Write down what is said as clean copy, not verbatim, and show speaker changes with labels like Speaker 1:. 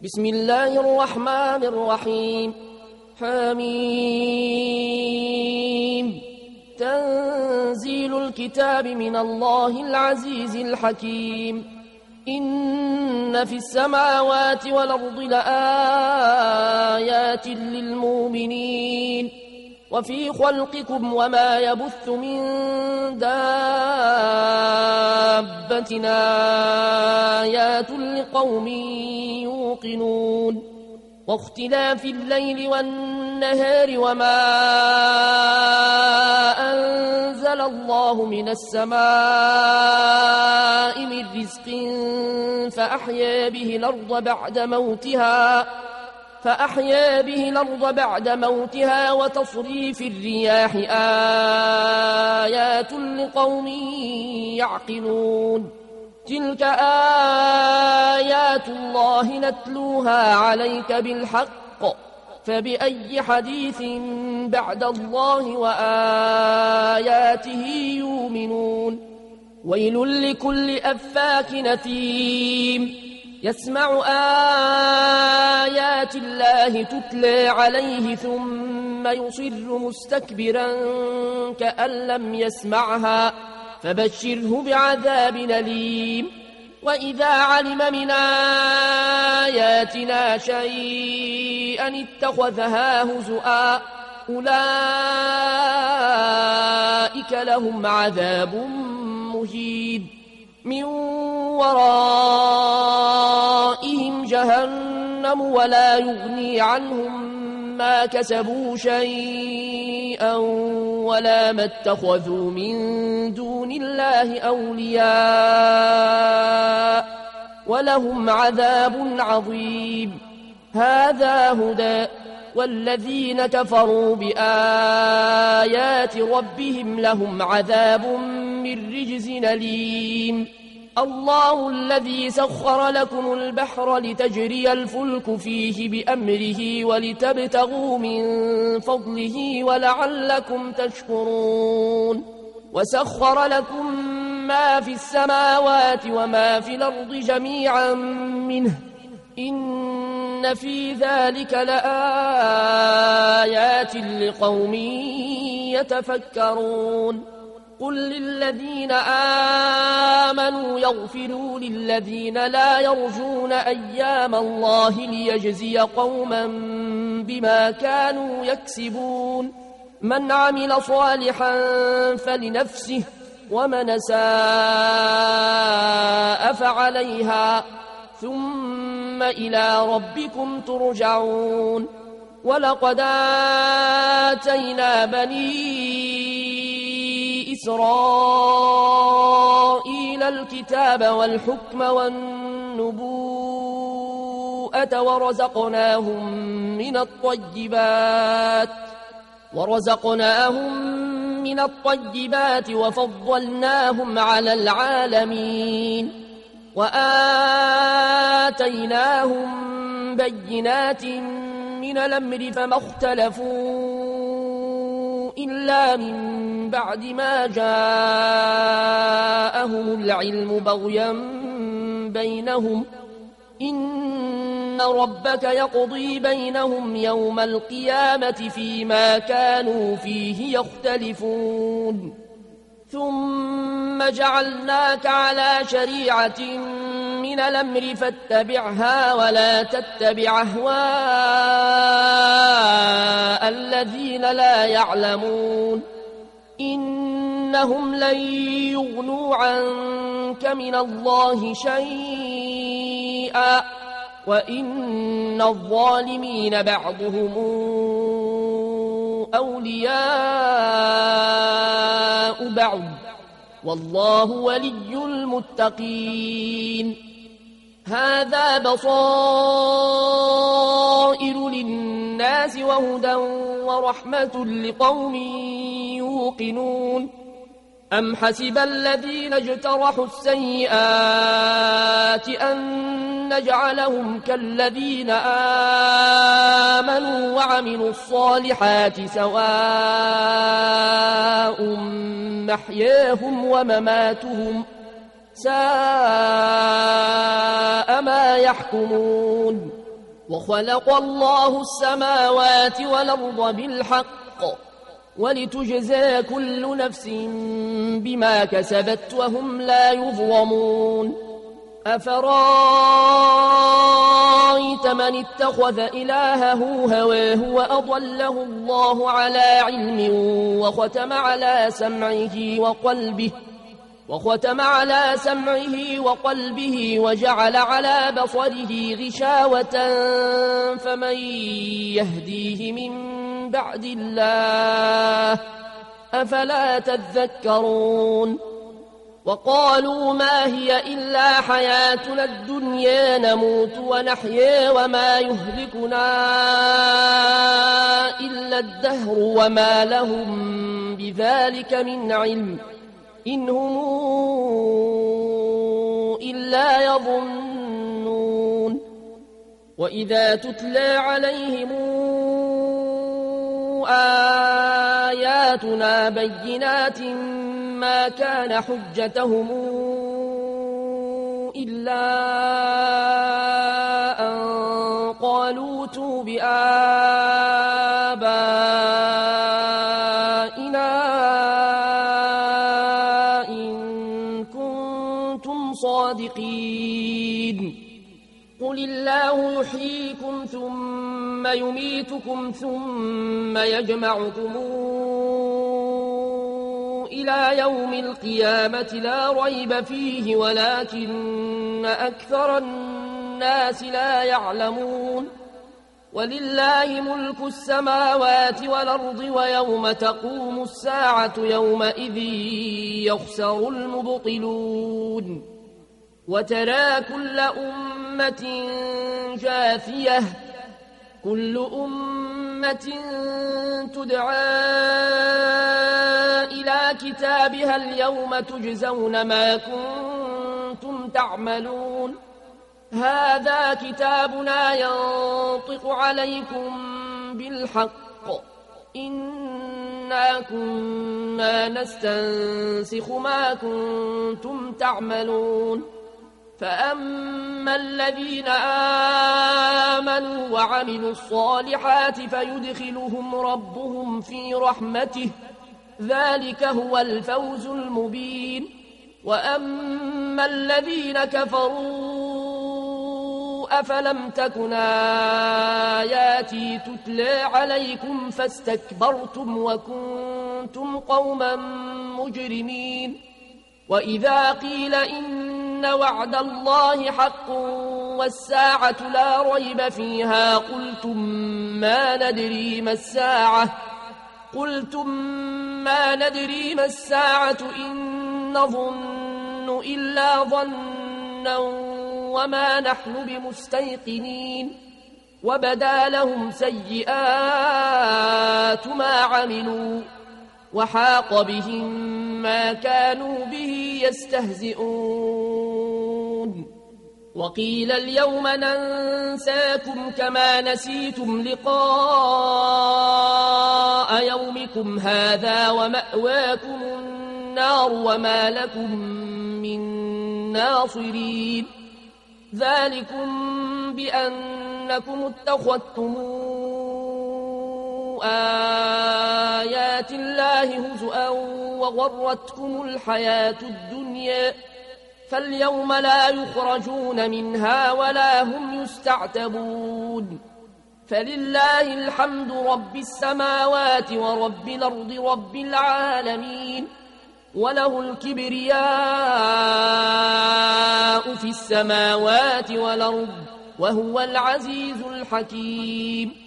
Speaker 1: بسم الله الرحمن الرحيم. حميم. تنزيل الكتاب من الله العزيز الحكيم. إن في السماوات والأرض لآيات للمؤمنين وفي خلقكم وما يبث من دابة آيات لقوم يوقنون واختلاف الليل والنهار وما أنزل الله من السماء من رزق فأحيا به الأرض بعد موتها وتصريف الرياح آيات لقوم يعقلون. تلك آيات الله نتلوها عليك بالحق فبأي حديث بعد الله وآياته يؤمنون. ويل لكل أفاك نثيم يسمع آيات الله تتلى عليه ثم يصر مستكبرا كأن لم يسمعها فبشره بعذاب أليم. وإذا علم من آياتنا شيئا اتخذها هزؤا أولئك لهم عذاب مهين من ورائهم جهنم ولا يغني عنهم ما كسبوا شيئا ولا ما اتخذوا من دون الله أولياء ولهم عذاب عظيم. هذا هدى والذين كفروا بآيات ربهم لهم عذاب من رجز أليم. الله الذي سخر لكم البحر لتجري الفلك فيه بأمره ولتبتغوا من فضله ولعلكم تشكرون. وسخر لكم ما في السماوات وما في الأرض جميعا منه إن في ذلك لآيات لقوم يتفكرون. قل للذين آمنوا يغفروا للذين لا يرجون أيام الله ليجزي قوما بما كانوا يكسبون. من عمل صالحا فلنفسه ومن ساء فعليها ثم إلى ربكم ترجعون. ولقد آتينا بني إسرائيل الكتاب والحكم والنبوءة ورزقناهم من الطيبات وفضلناهم على العالمين وآتيناهم بينات من الأمر فما اختلفوا إلا من بعد ما جاءهم العلم بغيا بينهم إن ربك يقضي بينهم يوم القيامة فيما كانوا فيه يختلفون. ثم جعلناك على شريعة من الأمر فاتبعها ولا تتبع أهواء الذين لا يعلمون إنهم لن يغنوا عنك من الله شيئا وإن الظالمين بعضهم أولياء بعض والله ولي المتقين. هذا بصائر للناس وهدى ورحمة لقوم يوقنون. أم حسب الذين اجترحوا السيئات أن نجعلهم كالذين آمنوا وعملوا الصالحات سواء محياهم ومماتهم ساء ما يحكمون. وخلق الله السماوات والأرض بالحق ولتجزى كل نفس بما كسبت وهم لا يظلمون أفرأيت من اتخذ إلهه هواه وأضله الله على علم وختم على سمعه وقلبه وجعل على بصره غشاوة فمن يهديه من بعد الله أفلا تذكرون وقالوا ما هي إلا حياتنا الدنيا نموت ونحيا وما يهلكنا إلا الدهر وما لهم بذلك من علم إن هم إلا يظنون وإذا تتلى عليهم آياتنا بينات ما كان حجتهم إلا أن قالوا ائتوا بآبائنا إن كنتم صادقين قل الله يحييكم ثم يميتكم ثم يجمعكم إلى يوم القيامة لا ريب فيه ولكن أكثر الناس لا يعلمون ولله ملك السماوات والأرض ويوم تقوم الساعة يومئذ يخسر المبطلون وترى كل أمة جاثية كل أمة تدعى إلى كتابها اليوم تجزون ما كنتم تعملون هذا كتابنا ينطق عليكم بالحق إنا كنا نستنسخ ما كنتم تعملون فأما الذين آمنوا وعملوا الصالحات فيدخلهم ربهم في رحمته ذلك هو الفوز المبين وأما الذين كفروا أفلم تكن آياتي تتلى عليكم فاستكبرتم وكنتم قوما مجرمين وإذا قيل إن وعد الله حق والساعة لا ريب فيها قلتم ما ندري ما الساعة إن نظن إلا ظنا وما نحن بمستيقنين وبدا لهم سيئات ما عملوا وحاق بهم ما كانوا به يستهزئون وقيل اليوم ننساكم كما نسيتم لقاء يومكم هذا ومأواكم النار وما لكم من ناصرين ذلكم بأنكم اتخذتم آيات الله هزؤا وغرتكم الحياة الدنيا فاليوم لا يخرجون منها ولا هم يستعتبون فلله الحمد رب السماوات ورب الأرض رب العالمين وله الكبرياء في السماوات والأرض وهو العزيز الحكيم